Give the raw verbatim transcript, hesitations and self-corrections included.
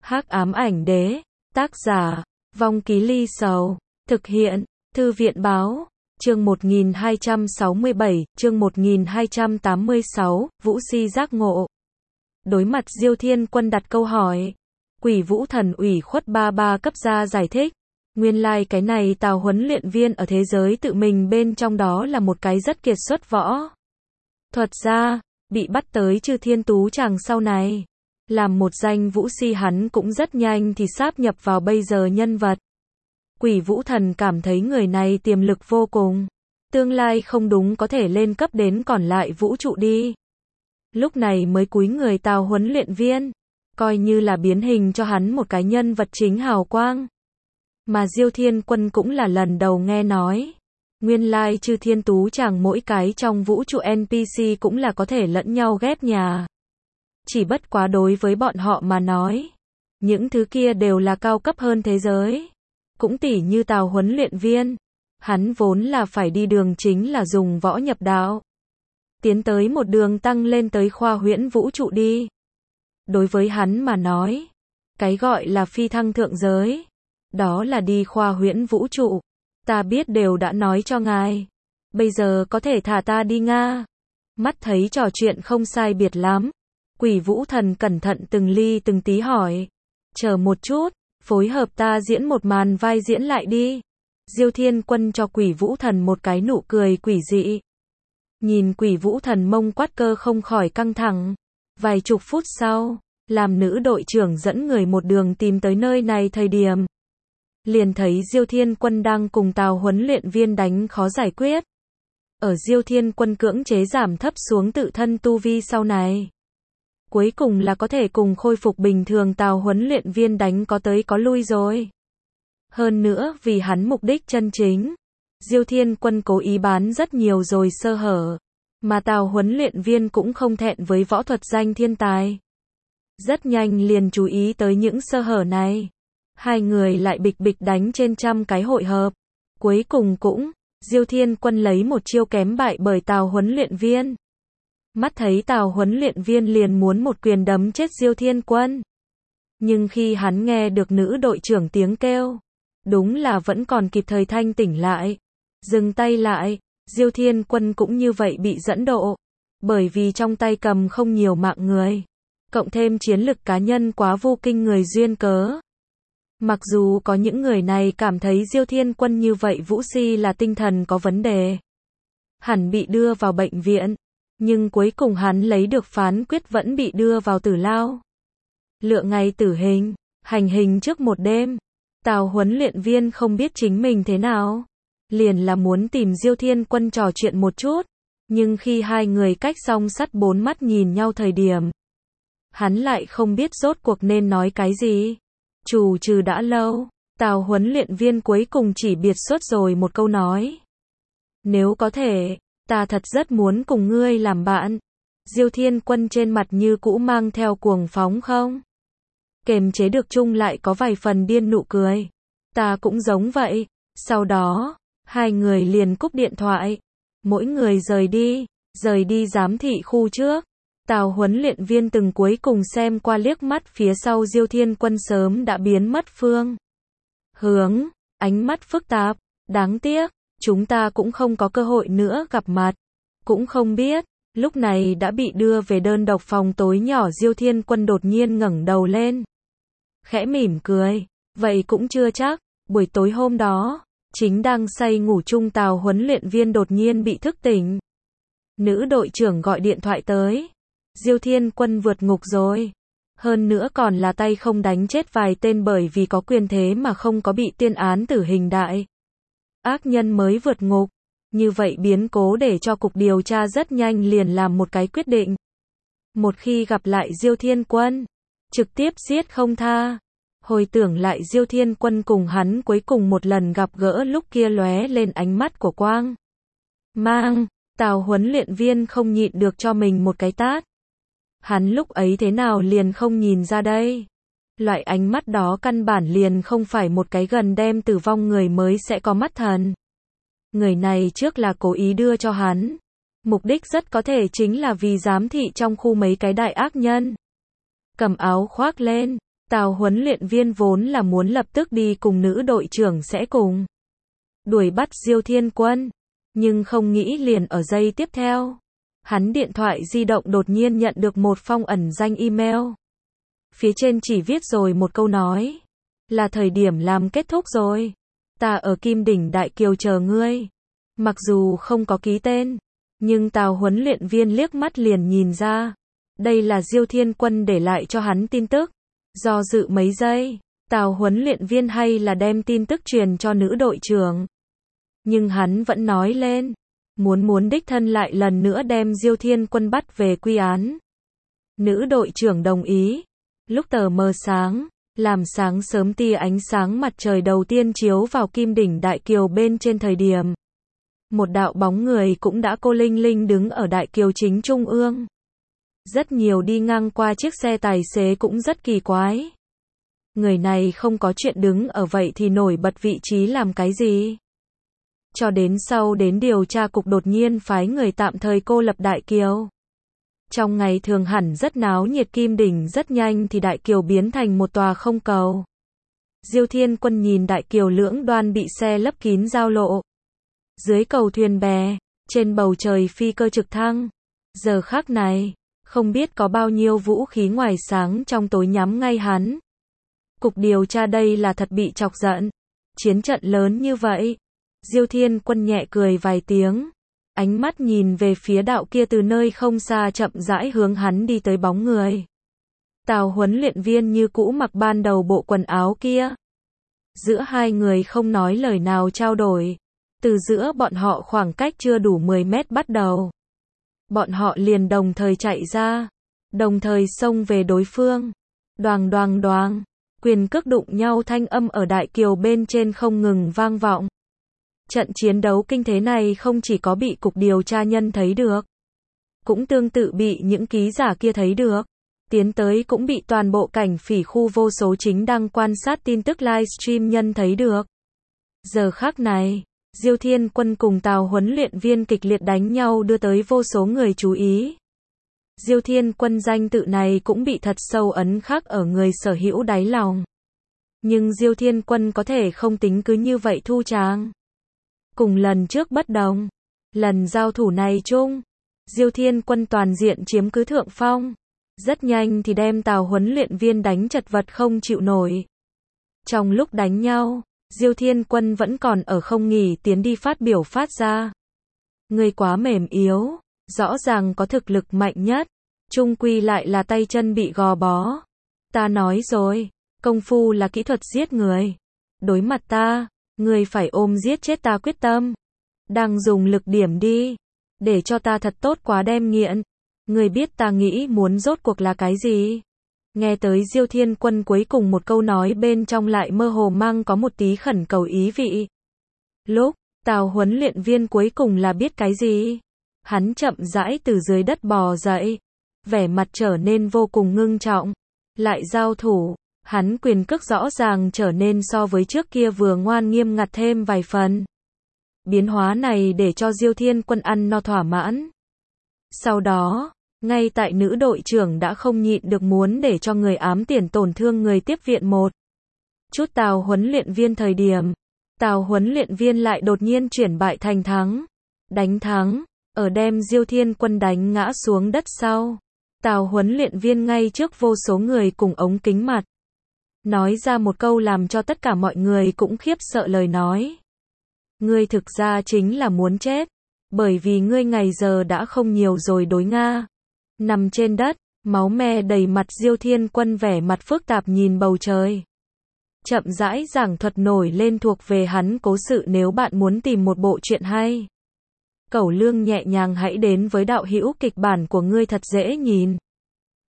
Hắc ám ảnh đế, tác giả, Vong Ký Ly Sầu, thực hiện, Thư viện báo, chương một nghìn hai trăm sáu mươi bảy, chương một nghìn hai trăm tám mươi sáu, Vũ Si giác ngộ. Đối mặt Diêu Thiên Quân đặt câu hỏi, Quỷ Vũ Thần ủy khuất ba ba cấp ra giải thích, nguyên lai like cái này Tào huấn luyện viên ở thế giới tự mình bên trong đó là một cái rất kiệt xuất võ thuật gia, bị bắt tới Chư Thiên Tú Tràng sau này. Làm một danh vũ si hắn cũng rất nhanh thì sáp nhập vào bây giờ nhân vật. Quỷ Vũ Thần cảm thấy người này tiềm lực vô cùng. Tương lai không đúng có thể lên cấp đến còn lại vũ trụ đi. Lúc này mới cúi người Tào huấn luyện viên. Coi như là biến hình cho hắn một cái nhân vật chính hào quang. Mà Diêu Thiên Quân cũng là lần đầu nghe nói. Nguyên lai Chư Thiên Tú Tràng mỗi cái trong vũ trụ en pê xê cũng là có thể lẫn nhau ghép nhà. Chỉ bất quá đối với bọn họ mà nói, những thứ kia đều là cao cấp hơn thế giới. Cũng tỉ như Tào huấn luyện viên, hắn vốn là phải đi đường chính là dùng võ nhập đạo. Tiến tới một đường tăng lên tới khoa huyễn vũ trụ đi. Đối với hắn mà nói, cái gọi là phi thăng thượng giới, đó là đi khoa huyễn vũ trụ. Ta biết đều đã nói cho ngài, bây giờ có thể thả ta đi Nga. Mắt thấy trò chuyện không sai biệt lắm. Quỷ Vũ Thần cẩn thận từng ly từng tí hỏi. Chờ một chút, phối hợp ta diễn một màn vai diễn lại đi. Diêu Thiên Quân cho Quỷ Vũ Thần một cái nụ cười quỷ dị. Nhìn Quỷ Vũ Thần mông quát cơ không khỏi căng thẳng. Vài chục phút sau, làm nữ đội trưởng dẫn người một đường tìm tới nơi này thời điểm. Liền thấy Diêu Thiên Quân đang cùng Tào huấn luyện viên đánh khó giải quyết. Ở Diêu Thiên Quân cưỡng chế giảm thấp xuống tự thân tu vi sau này. Cuối cùng là có thể cùng khôi phục bình thường Tào huấn luyện viên đánh có tới có lui rồi. Hơn nữa vì hắn mục đích chân chính, Diêu Thiên Quân cố ý bán rất nhiều rồi sơ hở, mà Tào huấn luyện viên cũng không thẹn với võ thuật danh thiên tài. Rất nhanh liền chú ý tới những sơ hở này. Hai người lại bịch bịch đánh trên trăm cái hội hợp. Cuối cùng cũng, Diêu Thiên Quân lấy một chiêu kém bại bởi Tào huấn luyện viên. Mắt thấy Tào huấn luyện viên liền muốn một quyền đấm chết Diêu Thiên Quân. Nhưng khi hắn nghe được nữ đội trưởng tiếng kêu, đúng là vẫn còn kịp thời thanh tỉnh lại. Dừng tay lại, Diêu Thiên Quân cũng như vậy bị dẫn độ. Bởi vì trong tay cầm không nhiều mạng người. Cộng thêm chiến lực cá nhân quá vô kinh người duyên cớ. Mặc dù có những người này cảm thấy Diêu Thiên Quân như vậy vũ si là tinh thần có vấn đề. Hẳn bị đưa vào bệnh viện. Nhưng cuối cùng hắn lấy được phán quyết vẫn bị đưa vào tử lao. Lựa ngày tử hình, hành hình trước một đêm. Tào huấn luyện viên không biết chính mình thế nào. Liền là muốn tìm Diêu Thiên Quân trò chuyện một chút. Nhưng khi hai người cách song sắt bốn mắt nhìn nhau thời điểm, hắn lại không biết rốt cuộc nên nói cái gì. Trù trừ đã lâu, Tào huấn luyện viên cuối cùng chỉ biệt xuất rồi một câu nói. Nếu có thể, ta thật rất muốn cùng ngươi làm bạn. Diêu Thiên Quân trên mặt như cũ mang theo cuồng phóng không kềm chế được chung lại có vài phần điên nụ cười. Ta cũng giống vậy. Sau đó, hai người liền cúp điện thoại. Mỗi người rời đi, rời đi giám thị khu trước. Tào huấn luyện viên từng cuối cùng xem qua liếc mắt phía sau Diêu Thiên Quân sớm đã biến mất phương hướng, ánh mắt phức tạp. Đáng tiếc, chúng ta cũng không có cơ hội nữa gặp mặt. Cũng không biết, lúc này đã bị đưa về đơn độc phòng tối nhỏ. Diêu Thiên Quân đột nhiên ngẩng đầu lên. Khẽ mỉm cười, vậy cũng chưa chắc. Buổi tối hôm đó, chính đang say ngủ chung Tào huấn luyện viên đột nhiên bị thức tỉnh. Nữ đội trưởng gọi điện thoại tới. Diêu Thiên Quân vượt ngục rồi. Hơn nữa còn là tay không đánh chết vài tên bởi vì có quyền thế mà không có bị tuyên án tử hình đại. Ác nhân mới vượt ngục. Như vậy biến cố để cho cục điều tra rất nhanh liền làm một cái quyết định. Một khi gặp lại Diêu Thiên Quân, trực tiếp giết không tha. Hồi tưởng lại Diêu Thiên Quân cùng hắn cuối cùng một lần gặp gỡ lúc kia lóe lên ánh mắt của quang mang. Tào huấn luyện viên không nhịn được cho mình một cái tát. Hắn lúc ấy thế nào liền không nhìn ra đây. Loại ánh mắt đó căn bản liền không phải một cái gần đem tử vong người mới sẽ có mắt thần. Người này trước là cố ý đưa cho hắn. Mục đích rất có thể chính là vì giám thị trong khu mấy cái đại ác nhân. Cầm áo khoác lên, Tào huấn luyện viên vốn là muốn lập tức đi cùng nữ đội trưởng sẽ cùng đuổi bắt Diêu Thiên Quân, nhưng không nghĩ liền ở giây tiếp theo, hắn điện thoại di động đột nhiên nhận được một phong ẩn danh email. Phía trên chỉ viết rồi một câu nói, là thời điểm làm kết thúc rồi. Ta ở Kim Đỉnh Đại Kiều chờ ngươi. Mặc dù không có ký tên, nhưng Tào huấn luyện viên liếc mắt liền nhìn ra, đây là Diêu Thiên Quân để lại cho hắn tin tức. Do dự mấy giây, Tào huấn luyện viên hay là đem tin tức truyền cho nữ đội trưởng. Nhưng hắn vẫn nói lên, muốn muốn đích thân lại lần nữa đem Diêu Thiên Quân bắt về quy án. Nữ đội trưởng đồng ý. Lúc tờ mờ sáng, làm sáng sớm tia ánh sáng mặt trời đầu tiên chiếu vào Kim Đỉnh Đại Kiều bên trên thời điểm. Một đạo bóng người cũng đã cô linh linh đứng ở Đại Kiều chính trung ương. Rất nhiều đi ngang qua chiếc xe tài xế cũng rất kỳ quái. Người này không có chuyện đứng ở vậy thì nổi bật vị trí làm cái gì? Cho đến sau đến điều tra cục đột nhiên phái người tạm thời cô lập Đại Kiều. Trong ngày thường hẳn rất náo nhiệt Kim Đỉnh rất nhanh thì Đại Kiều biến thành một tòa không cầu. Diêu Thiên Quân nhìn Đại Kiều lưỡng đoan bị xe lấp kín giao lộ. Dưới cầu thuyền bè, trên bầu trời phi cơ trực thăng. Giờ khắc này, không biết có bao nhiêu vũ khí ngoài sáng trong tối nhắm ngay hắn. Cục điều tra đây là thật bị chọc giận. Chiến trận lớn như vậy. Diêu Thiên Quân nhẹ cười vài tiếng. Ánh mắt nhìn về phía đạo kia từ nơi không xa chậm rãi hướng hắn đi tới bóng người. Tào huấn luyện viên như cũ mặc ban đầu bộ quần áo kia. Giữa hai người không nói lời nào trao đổi. Từ giữa bọn họ khoảng cách chưa đủ mười mét bắt đầu. Bọn họ liền đồng thời chạy ra. Đồng thời xông về đối phương. Đoàng đoàng đoàng. Quyền cước đụng nhau thanh âm ở Đại Kiều bên trên không ngừng vang vọng. Trận chiến đấu kinh thế này không chỉ có bị cục điều tra nhân thấy được, cũng tương tự bị những ký giả kia thấy được. Tiến tới cũng bị toàn bộ cảnh phỉ khu vô số chính đang quan sát tin tức livestream nhân thấy được. Giờ khắc này, Diêu Thiên Quân cùng Tào huấn luyện viên kịch liệt đánh nhau đưa tới vô số người chú ý. Diêu Thiên Quân danh tự này cũng bị thật sâu ấn khắc ở người sở hữu đáy lòng. Nhưng Diêu Thiên Quân có thể không tính cứ như vậy thu tràng. Cùng lần trước bất đồng, lần giao thủ này chung, Diêu Thiên Quân toàn diện chiếm cứ thượng phong. Rất nhanh thì đem Tào huấn luyện viên đánh chật vật không chịu nổi. Trong lúc đánh nhau, Diêu Thiên Quân vẫn còn ở không nghỉ tiến đi phát biểu phát ra. Người quá mềm yếu, rõ ràng có thực lực mạnh nhất, chung quy lại là tay chân bị gò bó. Ta nói rồi, công phu là kỹ thuật giết người. Đối mặt ta, người phải ôm giết chết ta quyết tâm. Đang dùng lực điểm đi, để cho ta thật tốt quá đem nghiện. Người biết ta nghĩ muốn rốt cuộc là cái gì? Nghe tới Diêu Thiên Quân cuối cùng một câu nói bên trong lại mơ hồ mang có một tí khẩn cầu ý vị. Lúc, Tào huấn luyện viên cuối cùng là biết cái gì? Hắn chậm rãi từ dưới đất bò dậy, vẻ mặt trở nên vô cùng ngưng trọng. Lại giao thủ, hắn quyền cước rõ ràng trở nên so với trước kia vừa ngoan nghiêm ngặt thêm vài phần. Biến hóa này để cho Diêu Thiên Quân ăn no thỏa mãn. Sau đó, ngay tại nữ đội trưởng đã không nhịn được muốn để cho người ám tiền tổn thương người tiếp viện một chút Tào huấn luyện viên thời điểm, Tào huấn luyện viên lại đột nhiên chuyển bại thành thắng. Đánh thắng, ở đem Diêu Thiên Quân đánh ngã xuống đất sau. Tào huấn luyện viên ngay trước vô số người cùng ống kính mặt. Nói ra một câu làm cho tất cả mọi người cũng khiếp sợ lời nói. Ngươi thực ra chính là muốn chết. Bởi vì ngươi ngày giờ đã không nhiều rồi đối Nga. Nằm trên đất, máu me đầy mặt Diêu Thiên Quân vẻ mặt phức tạp nhìn bầu trời. Chậm rãi giảng thuật nổi lên thuộc về hắn cố sự nếu bạn muốn tìm một bộ truyện hay. Cẩu Lương nhẹ nhàng hãy đến với đạo hữu kịch bản của ngươi thật dễ nhìn.